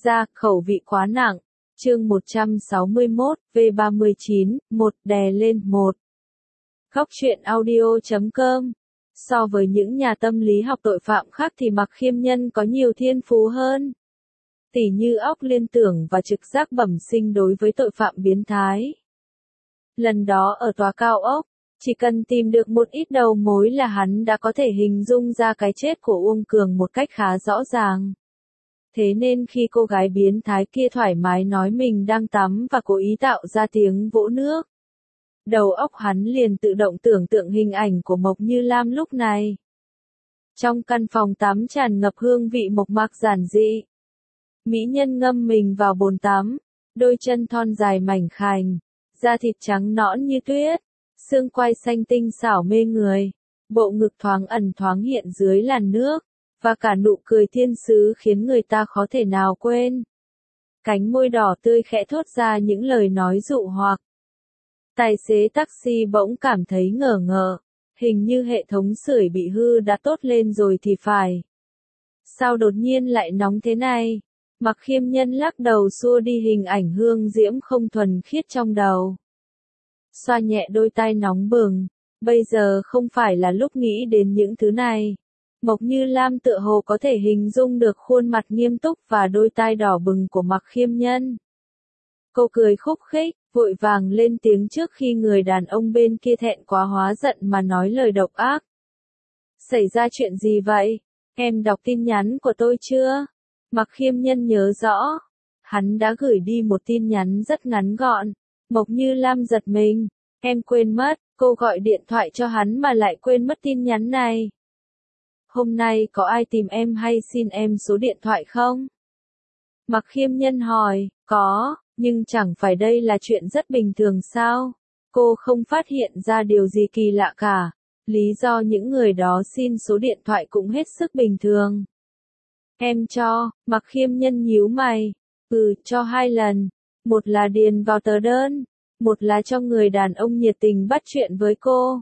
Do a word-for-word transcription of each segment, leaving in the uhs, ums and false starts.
ra, khẩu vị quá nặng. Chương một trăm sáu mươi mốt, V ba mươi chín, một đè lên một. Góc truyện audio chấm com. So với những nhà tâm lý học tội phạm khác thì Mạc Khiêm Nhân có nhiều thiên phú hơn. Tỉ như óc liên tưởng và trực giác bẩm sinh đối với tội phạm biến thái. Lần đó ở tòa cao ốc, chỉ cần tìm được một ít đầu mối là hắn đã có thể hình dung ra cái chết của Uông Cường một cách khá rõ ràng. Thế nên khi cô gái biến thái kia thoải mái nói mình đang tắm và cố ý tạo ra tiếng vỗ nước, đầu óc hắn liền tự động tưởng tượng hình ảnh của Mộc Như Lam lúc này. Trong căn phòng tắm tràn ngập hương vị mộc mạc giản dị. Mỹ nhân ngâm mình vào bồn tắm, đôi chân thon dài mảnh khảnh, da thịt trắng nõn như tuyết, xương quai xanh tinh xảo mê người, bộ ngực thoáng ẩn thoáng hiện dưới làn nước, và cả nụ cười thiên sứ khiến người ta khó thể nào quên. Cánh môi đỏ tươi khẽ thốt ra những lời nói dụ hoặc. Tài xế taxi bỗng cảm thấy ngờ ngợ, hình như hệ thống sưởi bị hư đã tốt lên rồi thì phải. Sao đột nhiên lại nóng thế này? Mạc Khiêm Nhân lắc đầu xua đi hình ảnh hương diễm không thuần khiết trong đầu. Xoa nhẹ đôi tai nóng bừng, bây giờ không phải là lúc nghĩ đến những thứ này. Mộc Như Lam tựa hồ có thể hình dung được khuôn mặt nghiêm túc và đôi tai đỏ bừng của Mạc Khiêm Nhân. Cô cười khúc khích, vội vàng lên tiếng trước khi người đàn ông bên kia thẹn quá hóa giận mà nói lời độc ác. Xảy ra chuyện gì vậy? Em đọc tin nhắn của tôi chưa? Mạc Khiêm Nhân nhớ rõ. Hắn đã gửi đi một tin nhắn rất ngắn gọn. Mộc Như Lam giật mình. Em quên mất, cô gọi điện thoại cho hắn mà lại quên mất tin nhắn này. Hôm nay có ai tìm em hay xin em số điện thoại không? Mạc Khiêm Nhân hỏi, có, nhưng chẳng phải đây là chuyện rất bình thường sao? Cô không phát hiện ra điều gì kỳ lạ cả. Lý do những người đó xin số điện thoại cũng hết sức bình thường. Em cho, Mạc Khiêm Nhân nhíu mày. Ừ, cho hai lần. Một là điền vào tờ đơn. Một là cho người đàn ông nhiệt tình bắt chuyện với cô.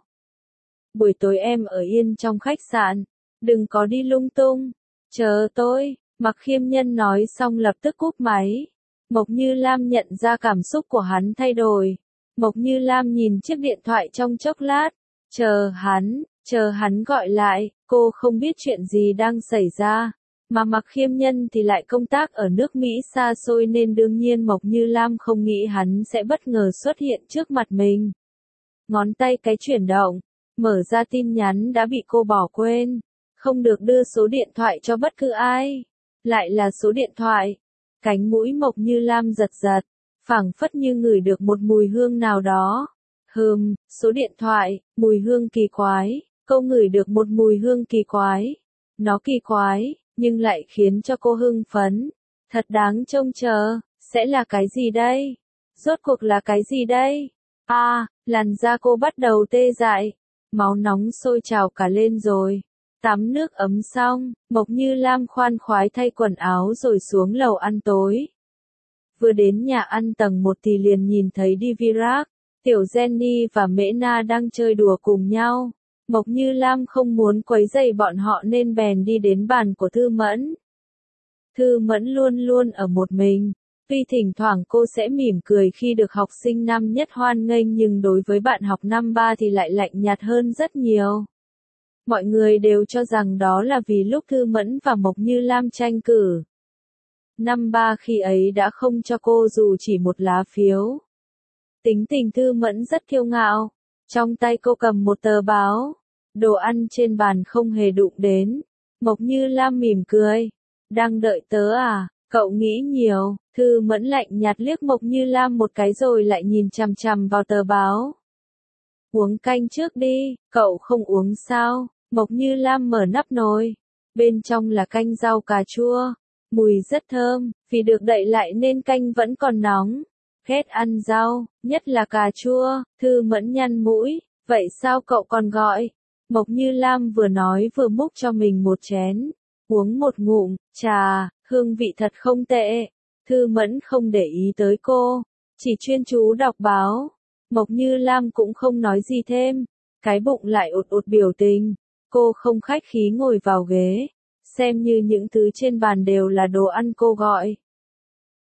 Buổi tối em ở yên trong khách sạn. Đừng có đi lung tung. Chờ tôi. Mạc Khiêm Nhân nói xong lập tức cúp máy. Mộc Như Lam nhận ra cảm xúc của hắn thay đổi. Mộc Như Lam nhìn chiếc điện thoại trong chốc lát. Chờ hắn, chờ hắn gọi lại, cô không biết chuyện gì đang xảy ra. Mà Mạc Khiêm Nhân thì lại công tác ở nước Mỹ xa xôi nên đương nhiên Mộc Như Lam không nghĩ hắn sẽ bất ngờ xuất hiện trước mặt mình. Ngón tay cái chuyển động, mở ra tin nhắn đã bị cô bỏ quên. Không được đưa số điện thoại cho bất cứ ai. Lại là số điện thoại. Cánh mũi Mộc Như Lam giật giật, phảng phất như ngửi được một mùi hương nào đó. Hừm, số điện thoại, mùi hương kỳ quái. Cô ngửi được một mùi hương kỳ quái. Nó kỳ quái, nhưng lại khiến cho cô hưng phấn. Thật đáng trông chờ, sẽ là cái gì đây? Rốt cuộc là cái gì đây? À, làn da cô bắt đầu tê dại. Máu nóng sôi trào cả lên rồi. Tắm nước ấm xong, Mộc Như Lam khoan khoái thay quần áo rồi xuống lầu ăn tối. Vừa đến nhà ăn tầng một thì liền nhìn thấy Divirak, Tiểu Jenny và Mễ Na đang chơi đùa cùng nhau. Mộc Như Lam không muốn quấy rầy bọn họ nên bèn đi đến bàn của Thư Mẫn. Thư Mẫn luôn luôn ở một mình. Tuy thỉnh thoảng cô sẽ mỉm cười khi được học sinh năm nhất hoan nghênh nhưng đối với bạn học năm ba thì lại lạnh nhạt hơn rất nhiều. Mọi người đều cho rằng đó là vì lúc Thư Mẫn và Mộc Như Lam tranh cử. Năm ba khi ấy đã không cho cô dù chỉ một lá phiếu. Tính tình Thư Mẫn rất kiêu ngạo. Trong tay cô cầm một tờ báo. Đồ ăn trên bàn không hề đụng đến. Mộc Như Lam mỉm cười. Đang đợi tớ à? Cậu nghĩ nhiều. Thư Mẫn lạnh nhạt liếc Mộc Như Lam một cái rồi lại nhìn chằm chằm vào tờ báo. Uống canh trước đi, cậu không uống sao? Mộc Như Lam mở nắp nồi. Bên trong là canh rau cà chua. Mùi rất thơm, vì được đậy lại nên canh vẫn còn nóng. Ghét ăn rau, nhất là cà chua. Thư Mẫn nhăn mũi. Vậy sao cậu còn gọi? Mộc Như Lam vừa nói vừa múc cho mình một chén. Uống một ngụm, trà, hương vị thật không tệ. Thư Mẫn không để ý tới cô. Chỉ chuyên chú đọc báo. Mộc Như Lam cũng không nói gì thêm. Cái bụng lại ụt ụt biểu tình. Cô không khách khí ngồi vào ghế. Xem như những thứ trên bàn đều là đồ ăn cô gọi.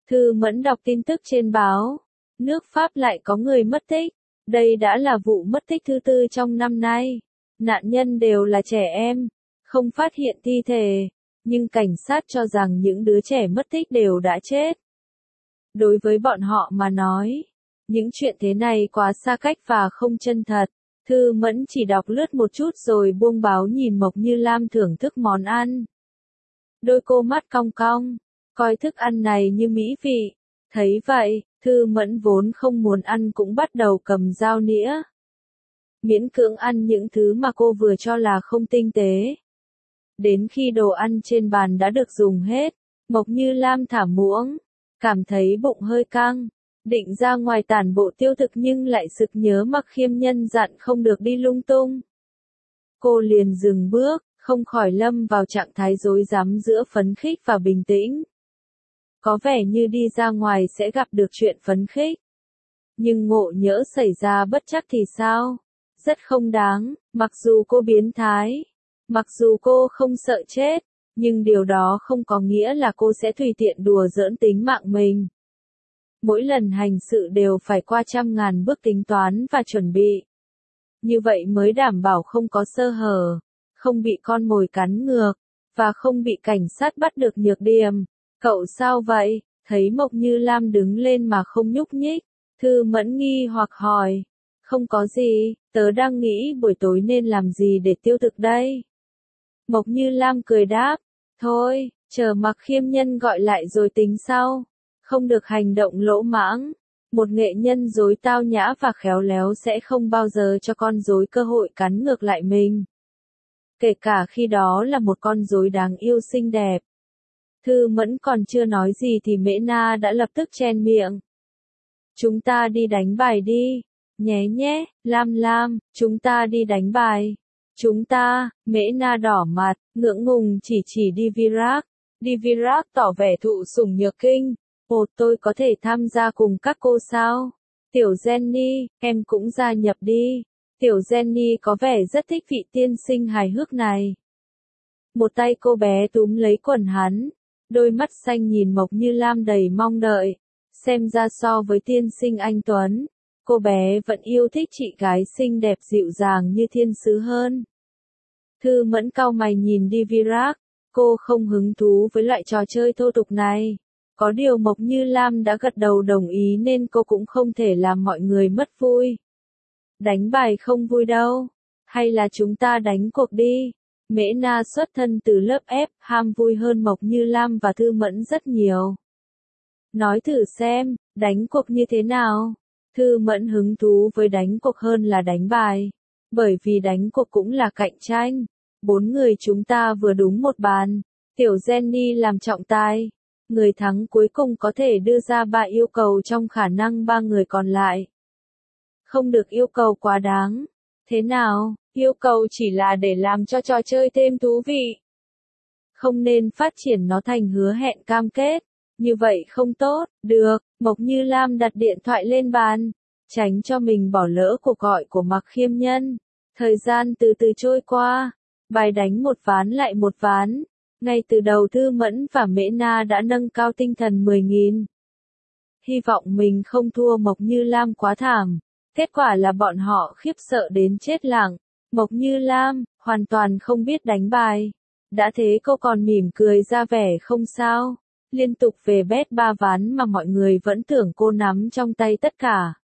Thư Mẫn đọc tin tức trên báo. Nước Pháp lại có người mất tích. Đây đã là vụ mất tích thứ tư trong năm nay. Nạn nhân đều là trẻ em. Không phát hiện thi thể. Nhưng cảnh sát cho rằng những đứa trẻ mất tích đều đã chết. Đối với bọn họ mà nói, những chuyện thế này quá xa cách và không chân thật. Thư Mẫn chỉ đọc lướt một chút rồi buông báo nhìn Mộc Như Lam thưởng thức món ăn. Đôi cô mắt cong cong, coi thức ăn này như mỹ vị. Thấy vậy, Thư Mẫn vốn không muốn ăn cũng bắt đầu cầm dao nĩa. Miễn cưỡng ăn những thứ mà cô vừa cho là không tinh tế. Đến khi đồ ăn trên bàn đã được dùng hết, Mộc Như Lam thả muỗng, cảm thấy bụng hơi căng, định ra ngoài tản bộ tiêu thực nhưng lại sực nhớ Mặc Khiêm Nhân dặn không được đi lung tung. Cô liền dừng bước, không khỏi lâm vào trạng thái rối rắm giữa phấn khích và bình tĩnh. Có vẻ như đi ra ngoài sẽ gặp được chuyện phấn khích. Nhưng ngộ nhỡ xảy ra bất trắc thì sao? Rất không đáng, mặc dù cô biến thái, mặc dù cô không sợ chết, nhưng điều đó không có nghĩa là cô sẽ tùy tiện đùa giỡn tính mạng mình. Mỗi lần hành sự đều phải qua trăm ngàn bước tính toán và chuẩn bị. Như vậy mới đảm bảo không có sơ hở, không bị con mồi cắn ngược, và không bị cảnh sát bắt được nhược điểm. Cậu sao vậy? Thấy Mộc Như Lam đứng lên mà không nhúc nhích, Thư Mẫn nghi hoặc hỏi. Không có gì, tớ đang nghĩ buổi tối nên làm gì để tiêu thực đây. Mộc Như Lam cười đáp, thôi, chờ Mặc Khiêm Nhân gọi lại rồi tính sau. Không được hành động lỗ mãng. Một nghệ nhân dối tao nhã và khéo léo sẽ không bao giờ cho con rối cơ hội cắn ngược lại mình. Kể cả khi đó là một con rối đáng yêu xinh đẹp. Thư Mẫn còn chưa nói gì thì Mễ Na đã lập tức chen miệng. Chúng ta đi đánh bài đi. Nhé nhé, Lam Lam, chúng ta đi đánh bài. Chúng ta, Mễ Na đỏ mặt, ngượng ngùng chỉ chỉ Divirak. Divirak tỏ vẻ thụ sủng nhược kinh. Ồ, tôi có thể tham gia cùng các cô sao? Tiểu Jenny, em cũng gia nhập đi. Tiểu Jenny có vẻ rất thích vị tiên sinh hài hước này. Một tay cô bé túm lấy quần hắn. Đôi mắt xanh nhìn Mộc Như Lam đầy mong đợi. Xem ra so với tiên sinh anh Tuấn, cô bé vẫn yêu thích chị gái xinh đẹp dịu dàng như thiên sứ hơn. Thư Mẫn cau mày nhìn Divirak. Cô không hứng thú với loại trò chơi thô tục này. Có điều Mộc Như Lam đã gật đầu đồng ý nên cô cũng không thể làm mọi người mất vui. Đánh bài không vui đâu. Hay là chúng ta đánh cuộc đi. Mễ Na xuất thân từ lớp F, ham vui hơn Mộc Như Lam và Thư Mẫn rất nhiều. Nói thử xem, đánh cuộc như thế nào? Thư Mẫn hứng thú với đánh cuộc hơn là đánh bài. Bởi vì đánh cuộc cũng là cạnh tranh. Bốn người chúng ta vừa đúng một bàn. Tiểu Jenny làm trọng tài. Người thắng cuối cùng có thể đưa ra ba yêu cầu trong khả năng ba người còn lại. Không được yêu cầu quá đáng. Thế nào, yêu cầu chỉ là để làm cho trò chơi thêm thú vị. Không nên phát triển nó thành hứa hẹn cam kết. Như vậy không tốt, được, Mộc Như Lam đặt điện thoại lên bàn. Tránh cho mình bỏ lỡ cuộc gọi của Mặc Khiêm Nhân. Thời gian từ từ trôi qua. Bài đánh một ván lại một ván. Ngay từ đầu Thư Mẫn và Mễ Na đã nâng cao tinh thần mười nghìn. Hy vọng mình không thua Mộc Như Lam quá thảm. Kết quả là bọn họ khiếp sợ đến chết lặng. Mộc Như Lam, hoàn toàn không biết đánh bài. Đã thế cô còn mỉm cười ra vẻ không sao. Liên tục về bet ba ván mà mọi người vẫn tưởng cô nắm trong tay tất cả.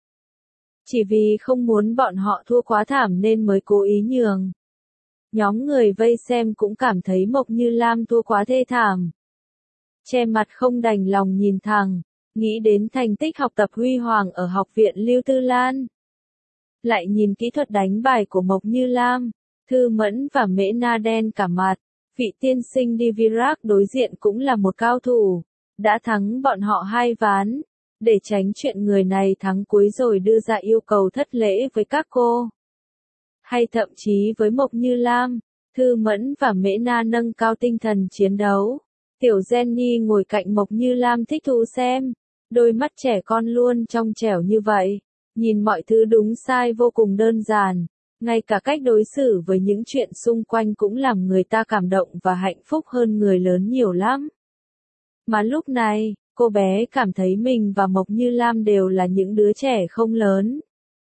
Chỉ vì không muốn bọn họ thua quá thảm nên mới cố ý nhường. Nhóm người vây xem cũng cảm thấy Mộc Như Lam thua quá thê thảm. Che mặt không đành lòng nhìn thẳng, nghĩ đến thành tích học tập huy hoàng ở học viện Lưu Tư Lan. Lại nhìn kỹ thuật đánh bài của Mộc Như Lam, Thư Mẫn và Mễ Na đen cả mặt. Vị tiên sinh Divirak đối diện cũng là một cao thủ, đã thắng bọn họ hai ván. Để tránh chuyện người này thắng cuối rồi đưa ra yêu cầu thất lễ với các cô. Hay thậm chí với Mộc Như Lam, Thư Mẫn và Mễ Na nâng cao tinh thần chiến đấu. Tiểu Jenny ngồi cạnh Mộc Như Lam thích thú xem. Đôi mắt trẻ con luôn trong trẻo như vậy. Nhìn mọi thứ đúng sai vô cùng đơn giản. Ngay cả cách đối xử với những chuyện xung quanh cũng làm người ta cảm động và hạnh phúc hơn người lớn nhiều lắm. Mà lúc này, cô bé cảm thấy mình và Mộc Như Lam đều là những đứa trẻ không lớn.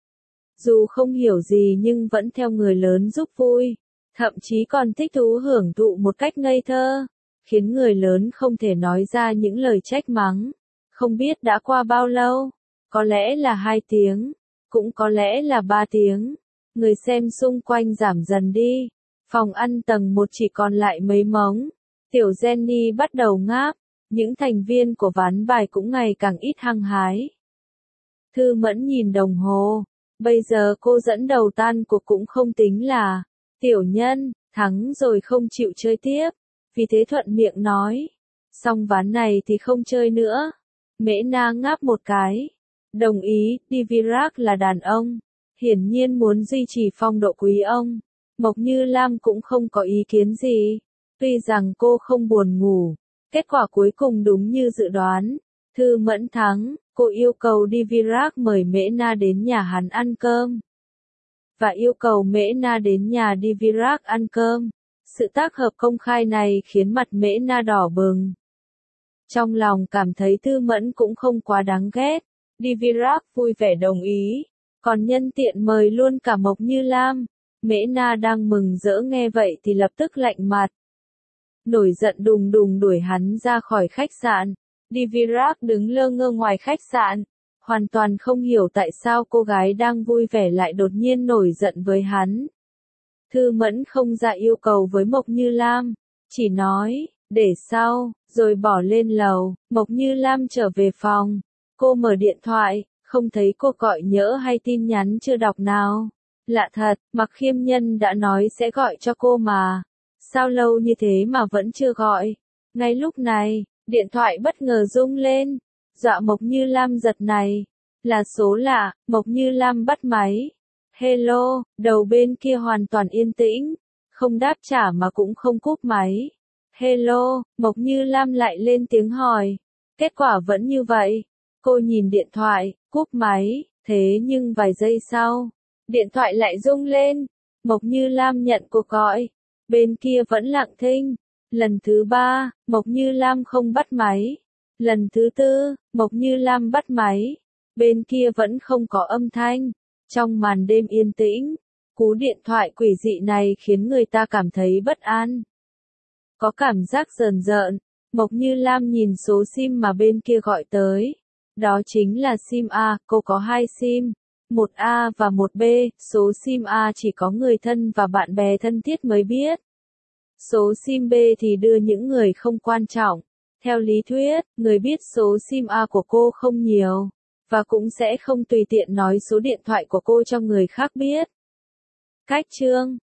Dù không hiểu gì nhưng vẫn theo người lớn giúp vui, thậm chí còn thích thú hưởng thụ một cách ngây thơ, khiến người lớn không thể nói ra những lời trách mắng. Không biết đã qua bao lâu, có lẽ là hai tiếng, cũng có lẽ là ba tiếng, người xem xung quanh giảm dần đi, phòng ăn tầng một chỉ còn lại mấy mống, tiểu Jenny bắt đầu ngáp, những thành viên của ván bài cũng ngày càng ít hăng hái. Thư Mẫn nhìn đồng hồ, bây giờ cô dẫn đầu tan cuộc cũng không tính là, tiểu nhân, thắng rồi không chịu chơi tiếp, vì thế thuận miệng nói, xong ván này thì không chơi nữa. Mễ Na ngáp một cái, đồng ý, Divirak là đàn ông, hiển nhiên muốn duy trì phong độ quý ông. Mộc Như Lam cũng không có ý kiến gì, tuy rằng cô không buồn ngủ, kết quả cuối cùng đúng như dự đoán, Thư Mẫn thắng, cô yêu cầu Divirak mời Mễ Na đến nhà hắn ăn cơm, và yêu cầu Mễ Na đến nhà Divirak ăn cơm. Sự tác hợp công khai này khiến mặt Mễ Na đỏ bừng. Trong lòng cảm thấy Thư Mẫn cũng không quá đáng ghét, Divirak vui vẻ đồng ý, còn nhân tiện mời luôn cả Mộc Như Lam. Mễ Na đang mừng rỡ nghe vậy thì lập tức lạnh mặt, nổi giận đùng đùng đuổi hắn ra khỏi khách sạn. Divirak đứng lơ ngơ ngoài khách sạn, hoàn toàn không hiểu tại sao cô gái đang vui vẻ lại đột nhiên nổi giận với hắn. Thư Mẫn không ra yêu cầu với Mộc Như Lam, chỉ nói, để sau, rồi bỏ lên lầu. Mộc Như Lam trở về phòng, cô mở điện thoại, không thấy cô gọi nhỡ hay tin nhắn chưa đọc nào. Lạ thật, Mạc Khiêm Nhân đã nói sẽ gọi cho cô mà. Sao lâu như thế mà vẫn chưa gọi? Ngay lúc này, điện thoại bất ngờ rung lên, dọa Mộc Như Lam giật này. Là số lạ, Mộc Như Lam bắt máy. Hello, đầu bên kia hoàn toàn yên tĩnh, không đáp trả mà cũng không cúp máy. Hello, Mộc Như Lam lại lên tiếng hỏi. Kết quả vẫn như vậy. Cô nhìn điện thoại, cúp máy, thế nhưng vài giây sau, điện thoại lại rung lên. Mộc Như Lam nhận cuộc gọi, bên kia vẫn lặng thinh. Lần thứ ba, Mộc Như Lam không bắt máy. Lần thứ tư, Mộc Như Lam bắt máy, bên kia vẫn không có âm thanh. Trong màn đêm yên tĩnh, cú điện thoại quỷ dị này khiến người ta cảm thấy bất an. Có cảm giác rờn rợn, Mộc Như Lam nhìn số sim mà bên kia gọi tới. Đó chính là sim A, cô có hai sim, một A và một B, số sim A chỉ có người thân và bạn bè thân thiết mới biết. Số sim B thì đưa những người không quan trọng. Theo lý thuyết, người biết số sim A của cô không nhiều, và cũng sẽ không tùy tiện nói số điện thoại của cô cho người khác biết. Cách chương